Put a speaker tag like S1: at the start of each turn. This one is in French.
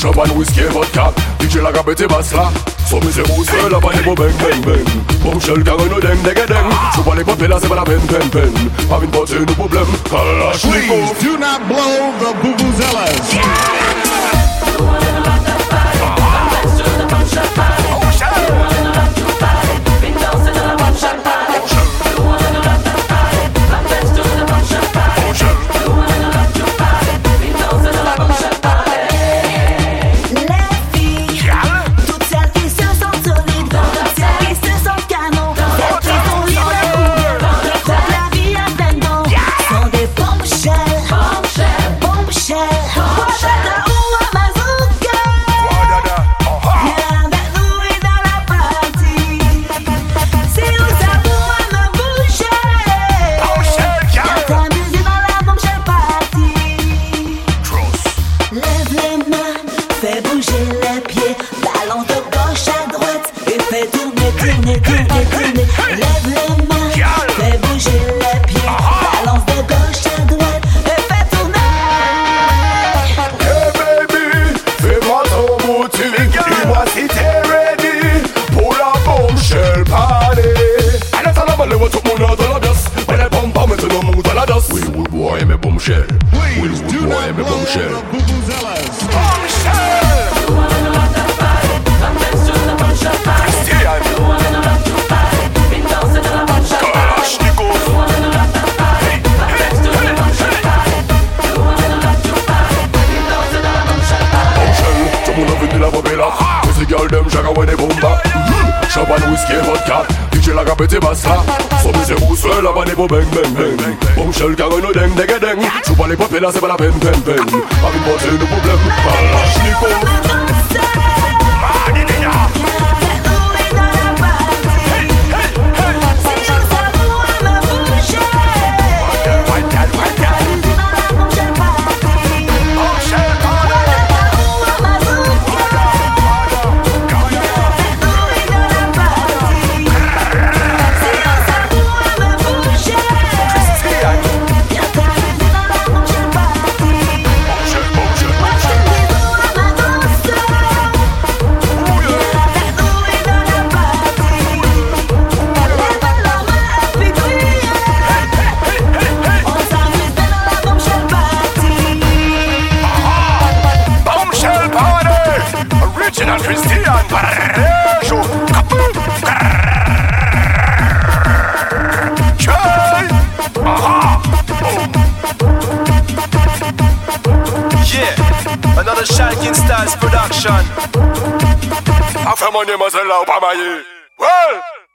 S1: champagne, whisky, vodka. DJ la gabete basse là. Somme c'est où c'est la vanille pour bang bang bang. Bombshell car nous deng deng deng. Je vois les potes là c'est pas la peine peine peine. Pas une pote c'est nos problèmes.
S2: Please do not blow the vuvuzelas.
S3: You wanna rock the party? Let's do the bombshell party. You wanna rock the party? Been dancing on a bombshell party. You wanna rock the party? Let's do the bombshell party. You wanna rock the party? Been dancing on a bombshell party.
S1: Bombshell.
S2: Please do not blow the vuvuzelas.
S3: You wanna rock the party? Let's do the bombshell party. You wanna rock the party? Been dancing on a bombshell party. You wanna rock the party? Let's do the bombshell party. You wanna rock the party? Been dancing on a bombshell party.
S1: Bombshell, tout le monde a vu de la popella. Ces girls dem chacun ouais des bombas. Champagne, whisky, vodka. DJ la gabete basse là. Somme c'est où c'est la vanille pour bang bang bang. Bombshell car nous deng deng deng. Je vois les potes là c'est pas la peine peine peine. Pas une pote c'est nos problèmes.
S4: Christian Barrejo. Yeah, another Shanking Stars production.
S1: Affaire mon nez, moi c'est là, ou pas maillé. Ouais!